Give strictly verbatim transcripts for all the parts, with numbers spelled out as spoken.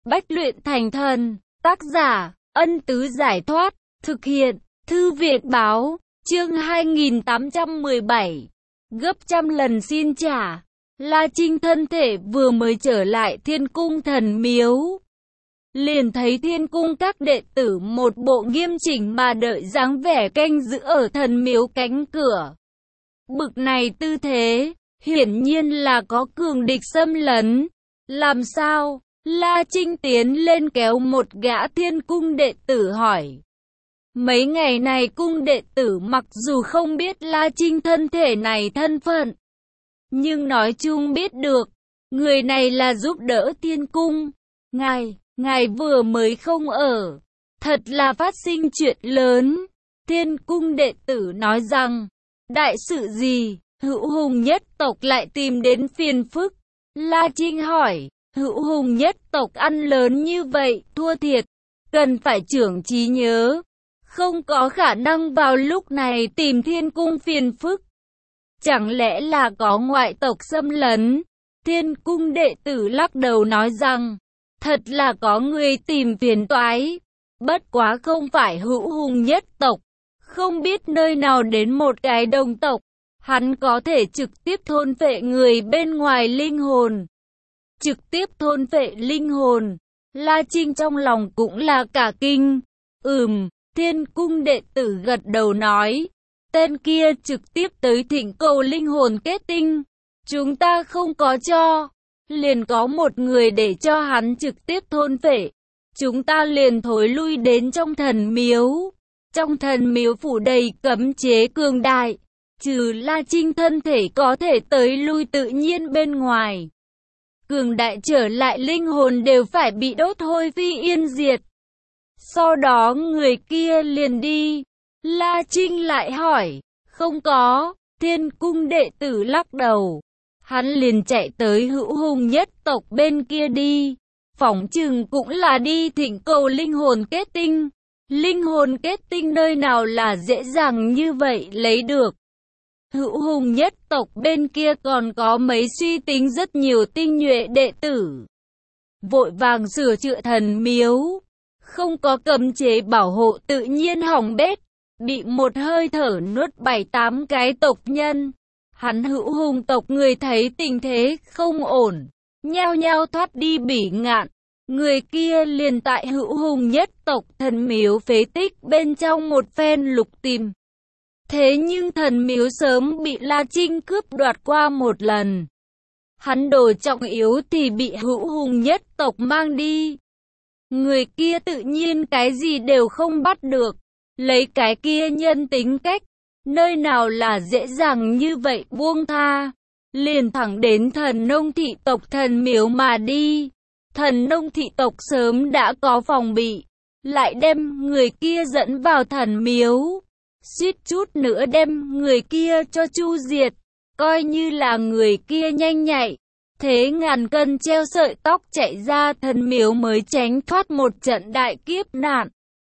Bách luyện thành thần. Tác giả, Ân Tứ Giải Thoát. Thực hiện, Thư Việt Báo. Chương hai nghìn tám trăm mười bảy. Gấp trăm lần xin trả. La Trinh thân thể vừa mới trở lại Thiên Cung Thần Miếu, liền thấy Thiên Cung các đệ tử một bộ nghiêm chỉnh mà đợi dáng vẻ canh giữ ở thần miếu cánh cửa. Bực này tư thế, hiển nhiên là có cường địch xâm lấn. Làm sao? La Trinh tiến lên kéo một gã Thiên Cung đệ tử hỏi. Mấy ngày này cung đệ tử mặc dù không biết La Trinh thân thể này thân phận, nhưng nói chung biết được, người này là giúp đỡ Thiên Cung. Ngài, ngài vừa mới không ở, thật là phát sinh chuyện lớn. Thiên Cung đệ tử nói rằng, đại sự gì, Hữu Hùng nhất tộc lại tìm đến phiền phức. La Trinh hỏi, Hữu Hùng nhất tộc ăn lớn như vậy, thua thiệt, cần phải trưởng trí nhớ, không có khả năng vào lúc này tìm Thiên Cung phiền phức. Chẳng lẽ là có ngoại tộc xâm lấn? Thiên Cung đệ tử lắc đầu nói rằng, thật là có người tìm phiền toái, bất quá không phải Hữu Hùng nhất tộc, không biết nơi nào đến một cái đồng tộc, hắn có thể trực tiếp thôn phệ người bên ngoài linh hồn. Trực tiếp thôn phệ linh hồn, La Trinh trong lòng cũng là cả kinh. Ừm, Thiên Cung đệ tử gật đầu nói, tên kia trực tiếp tới thỉnh cầu linh hồn kết tinh, chúng ta không có cho, liền có một người để cho hắn trực tiếp thôn phệ, chúng ta liền thối lui đến trong thần miếu. Trong thần miếu phủ đầy cấm chế cường đại, trừ La Trinh thân thể có thể tới lui tự nhiên bên ngoài, cường đại trở lại linh hồn đều phải bị đốt hôi phi yên diệt. Sau đó người kia liền đi. La Trinh lại hỏi, không có. Thiên Cung đệ tử lắc đầu, hắn liền chạy tới Hữu Hùng nhất tộc bên kia đi, phỏng chừng cũng là đi thỉnh cầu linh hồn kết tinh. Linh hồn kết tinh nơi nào là dễ dàng như vậy lấy được. Hữu Hùng nhất tộc bên kia còn có mấy suy tính rất nhiều tinh nhuệ đệ tử, vội vàng sửa chữa thần miếu, không có cấm chế bảo hộ tự nhiên hỏng bét, bị một hơi thở nuốt bảy tám cái tộc nhân. Hắn Hữu Hùng tộc người thấy tình thế không ổn, nhao nhao thoát đi Bỉ Ngạn. Người kia liền tại Hữu Hùng nhất tộc thần miếu phế tích bên trong một phen lục tìm. Thế nhưng thần miếu sớm bị La Trinh cướp đoạt qua một lần. Hắn đồ trọng yếu thì bị Hữu Hùng nhất tộc mang đi. Người kia tự nhiên cái gì đều không bắt được. Lấy cái kia nhân tính cách, nơi nào là dễ dàng như vậy buông tha. Liền thẳng đến thần nông thị tộc thần miếu mà đi. Thần nông thị tộc sớm đã có phòng bị, lại đem người kia dẫn vào thần miếu, suýt chút nữa đem người kia cho chu diệt. Coi như là người kia nhanh nhạy, thế ngàn cân treo sợi tóc chạy ra thần miếu mới tránh thoát một trận đại kiếp nạn.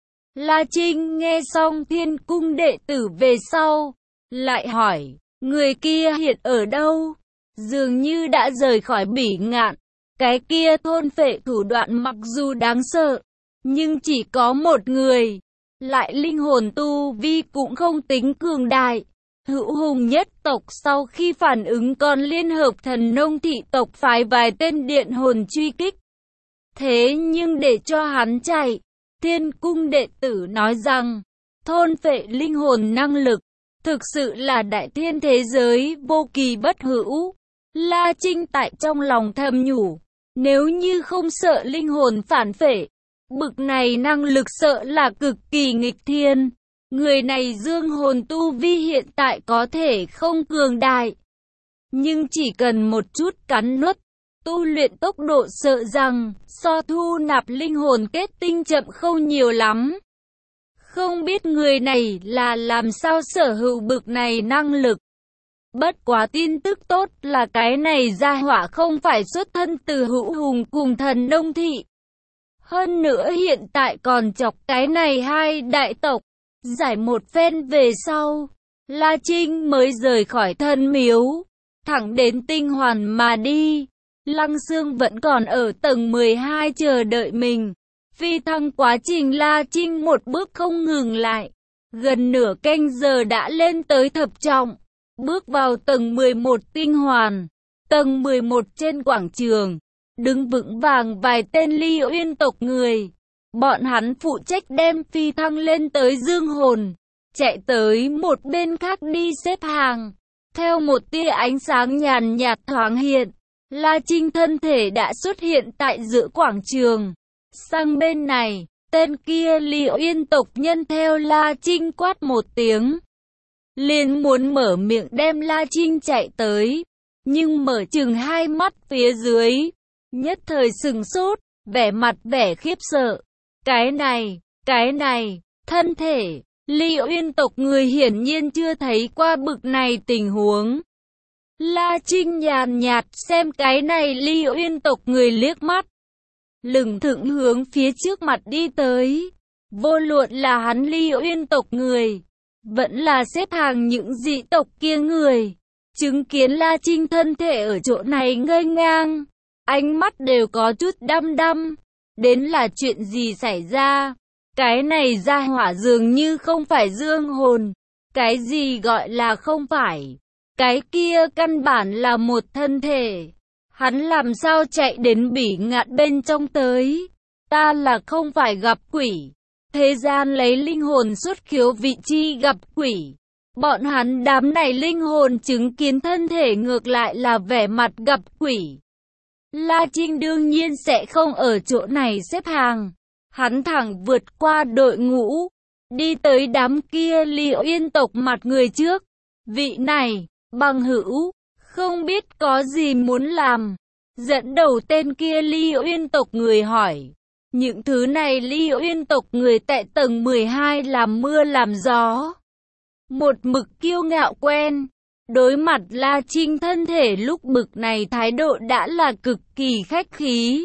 La Trinh nghe xong Thiên Cung đệ tử về sau, lại hỏi, người kia hiện ở đâu? Dường như đã rời khỏi Bỉ Ngạn. Cái kia thôn phệ thủ đoạn mặc dù đáng sợ, nhưng chỉ có một người, lại linh hồn tu vi cũng không tính cường đại. Hữu Hùng nhất tộc sau khi phản ứng còn liên hợp thần nông thị tộc phái vài tên điện hồn truy kích. Thế nhưng để cho hắn chạy, Thiên Cung đệ tử nói rằng, thôn phệ linh hồn năng lực, thực sự là đại thiên thế giới vô kỳ bất hữu. La Trinh tại trong lòng thầm nhủ, nếu như không sợ linh hồn phản phệ, bực này năng lực sợ là cực kỳ nghịch thiên. Người này dương hồn tu vi hiện tại có thể không cường đại, nhưng chỉ cần một chút cắn nuốt, tu luyện tốc độ sợ rằng so thu nạp linh hồn kết tinh chậm không nhiều lắm. Không biết người này là làm sao sở hữu bực này năng lực. Bất quá tin tức tốt là cái này gia hỏa không phải xuất thân từ Hữu Hùng cùng thần nông thị. Hơn nữa hiện tại còn chọc cái này hai đại tộc. Giải một phen về sau, La Trinh mới rời khỏi thần miếu, thẳng đến Tinh Hoàn mà đi. Lăng Xương vẫn còn ở tầng mười hai chờ đợi mình. Phi thăng quá trình La Trinh một bước không ngừng lại. Gần nửa canh giờ đã lên tới thập trọng. Bước vào tầng mười một tinh hoàn. Tầng mười một trên quảng trường. Đứng vững vàng vài tên Ly Uyên tộc người. Bọn hắn phụ trách đem phi thăng lên tới dương hồn. Chạy tới một bên khác đi xếp hàng. Theo một tia ánh sáng nhàn nhạt thoáng hiện. La Trinh thân thể đã xuất hiện tại giữa quảng trường. Sang bên này, tên kia Ly Uyên tộc nhân theo La Trinh quát một tiếng. Liền muốn mở miệng đem La Trinh chạy tới. Nhưng mở chừng hai mắt phía dưới. Nhất thời sừng sốt, vẻ mặt vẻ khiếp sợ. Cái này, cái này, thân thể, Ly Uyên tộc người hiển nhiên chưa thấy qua bực này tình huống. La Trinh nhàn nhạt xem cái này Ly Uyên tộc người liếc mắt. Lừng thững hướng phía trước mặt đi tới. Vô luận là hắn Ly Uyên tộc người, vẫn là xếp hàng những dị tộc kia người. Chứng kiến La Trinh thân thể ở chỗ này ngây ngang. Ánh mắt đều có chút đăm đăm. Đến là chuyện gì xảy ra? Cái này ra hỏa dường như không phải dương hồn. Cái gì gọi là không phải? Cái kia căn bản là một thân thể. Hắn làm sao chạy đến bỉ ngạn bên trong tới? Ta là không phải gặp quỷ. Thế gian lấy linh hồn xuất khiếu vị chi gặp quỷ. Bọn hắn đám này linh hồn chứng kiến thân thể ngược lại là vẻ mặt gặp quỷ. La Trinh đương nhiên sẽ không ở chỗ này xếp hàng. Hắn thẳng vượt qua đội ngũ. Đi tới đám kia Ly Uyên tộc mặt người trước. Vị này, bằng hữu, không biết có gì muốn làm. Dẫn đầu tên kia Ly Uyên tộc người hỏi. Những thứ này Ly Uyên tộc người tại tầng mười hai làm mưa làm gió. Một mực kiêu ngạo quen. Đối mặt La Trinh thân thể lúc bực này thái độ đã là cực kỳ khách khí.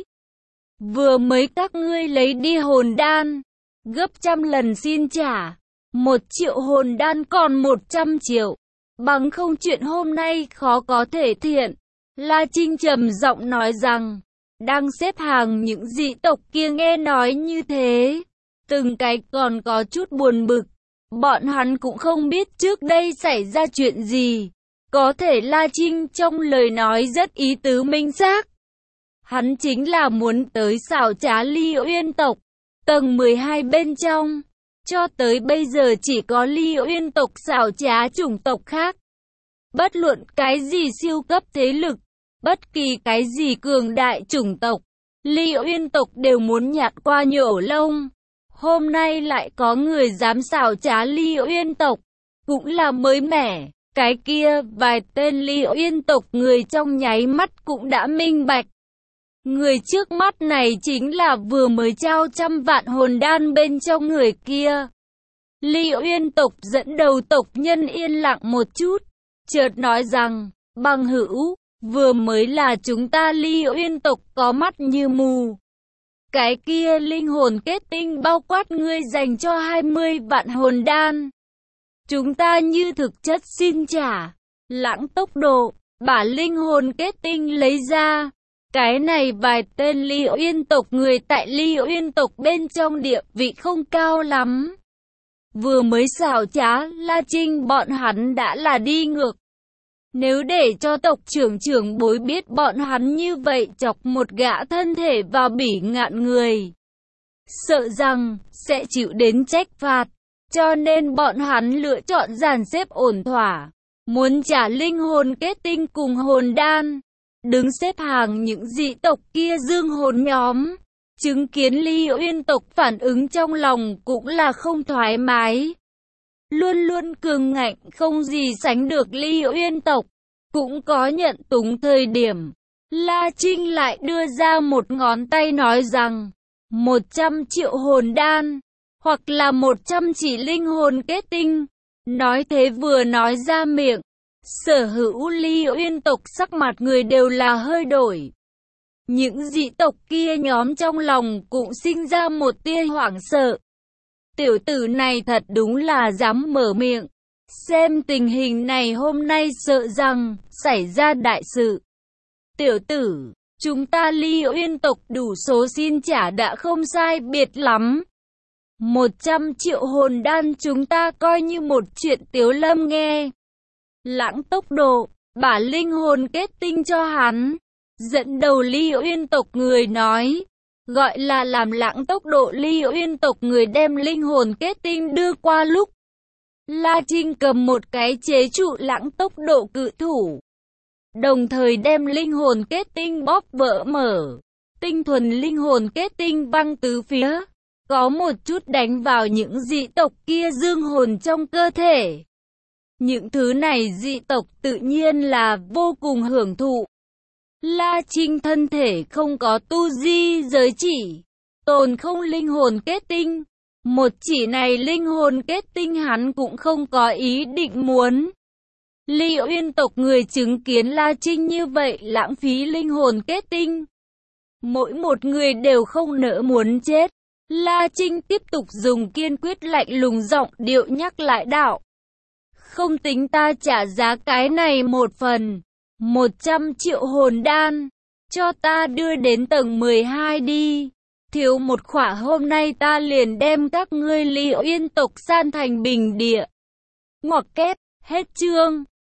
Vừa mới các ngươi lấy đi hồn đan. Gấp trăm lần xin trả. Một triệu hồn đan còn một trăm triệu. Bằng không chuyện hôm nay khó có thể thiện. La Trinh trầm giọng nói rằng. Đang xếp hàng những dị tộc kia nghe nói như thế. Từng cái còn có chút buồn bực. Bọn hắn cũng không biết trước đây xảy ra chuyện gì. Có thể La Trinh trong lời nói rất ý tứ minh xác. Hắn chính là muốn tới xảo trá Ly Uyên tộc. Tầng mười hai bên trong. Cho tới bây giờ chỉ có Ly Uyên tộc xảo trá chủng tộc khác. Bất luận cái gì siêu cấp thế lực. Bất kỳ cái gì cường đại chủng tộc. Ly Uyên tộc đều muốn nhặt qua nhổ lông. Hôm nay lại có người dám xảo trá Ly Uyên tộc. Cũng là mới mẻ. Cái kia vài tên Ly Uyên tộc người trong nháy mắt cũng đã minh bạch. Người trước mắt này chính là vừa mới trao trăm vạn hồn đan bên trong người kia. Ly Uyên tộc dẫn đầu tộc nhân yên lặng một chút. Chợt nói rằng, bằng hữu, vừa mới là chúng ta Ly Uyên tộc có mắt như mù. Cái kia linh hồn kết tinh bao quát ngươi dành cho hai mươi vạn hồn đan. Chúng ta như thực chất xin trả. Lãng tốc độ, bả linh hồn kết tinh lấy ra. Cái này vài tên Ly Uyên tộc người tại Ly Uyên tộc bên trong địa vị không cao lắm. Vừa mới xảo trá, La Trinh bọn hắn đã là đi ngược. Nếu để cho tộc trưởng trưởng bối biết bọn hắn như vậy chọc một gã thân thể vào bỉ ngạn người. Sợ rằng, sẽ chịu đến trách phạt. Cho nên bọn hắn lựa chọn dàn xếp ổn thỏa. Muốn trả linh hồn kết tinh cùng hồn đan. Đứng xếp hàng những dị tộc kia dương hồn nhóm. Chứng kiến Ly Uyên tộc phản ứng trong lòng cũng là không thoải mái. Luôn luôn cường ngạnh không gì sánh được Ly Uyên tộc. Cũng có nhận túng thời điểm. La Trinh lại đưa ra một ngón tay nói rằng. một trăm triệu hồn đan. Hoặc là một trăm chỉ linh hồn kết tinh. Nói thế vừa nói ra miệng. Sở hữu Ly Uyên tộc sắc mặt người đều là hơi đổi. Những dị tộc kia nhóm trong lòng cũng sinh ra một tia hoảng sợ. Tiểu tử này thật đúng là dám mở miệng. Xem tình hình này hôm nay sợ rằng xảy ra đại sự. Tiểu tử, Chúng ta Ly Uyên tộc đủ số xin trả đã không sai biệt lắm. Một trăm triệu hồn đan chúng ta coi như một chuyện Tiếu Lâm nghe. Lãng tốc độ, bả linh hồn kết tinh cho hắn. Dẫn đầu Ly Uyên tộc người nói. Gọi là làm lãng tốc độ Ly Uyên tộc người đem linh hồn kết tinh đưa qua lúc. La Trinh cầm một cái chế trụ lãng tốc độ cự thủ. Đồng thời đem linh hồn kết tinh bóp vỡ mở. Tinh thuần linh hồn kết tinh văng tứ phía. Có một chút đánh vào những dị tộc kia dương hồn trong cơ thể. Những thứ này dị tộc tự nhiên là vô cùng hưởng thụ. La Trinh thân thể không có tu di giới chỉ. Tồn không linh hồn kết tinh. Một chỉ này linh hồn kết tinh hắn cũng không có ý định muốn. Ly Uyên tộc người chứng kiến La Trinh như vậy lãng phí linh hồn kết tinh. Mỗi một người đều không nỡ muốn chết. La Trinh tiếp tục dùng kiên quyết lạnh lùng giọng điệu nhắc lại đạo. Không tính ta trả giá cái này một phần. Một trăm triệu hồn đan. Cho ta đưa đến tầng mười hai đi. Thiếu một khỏa hôm nay ta liền đem các ngươi Ly Uyên tộc san thành bình địa. Ngoặc kép, hết chương.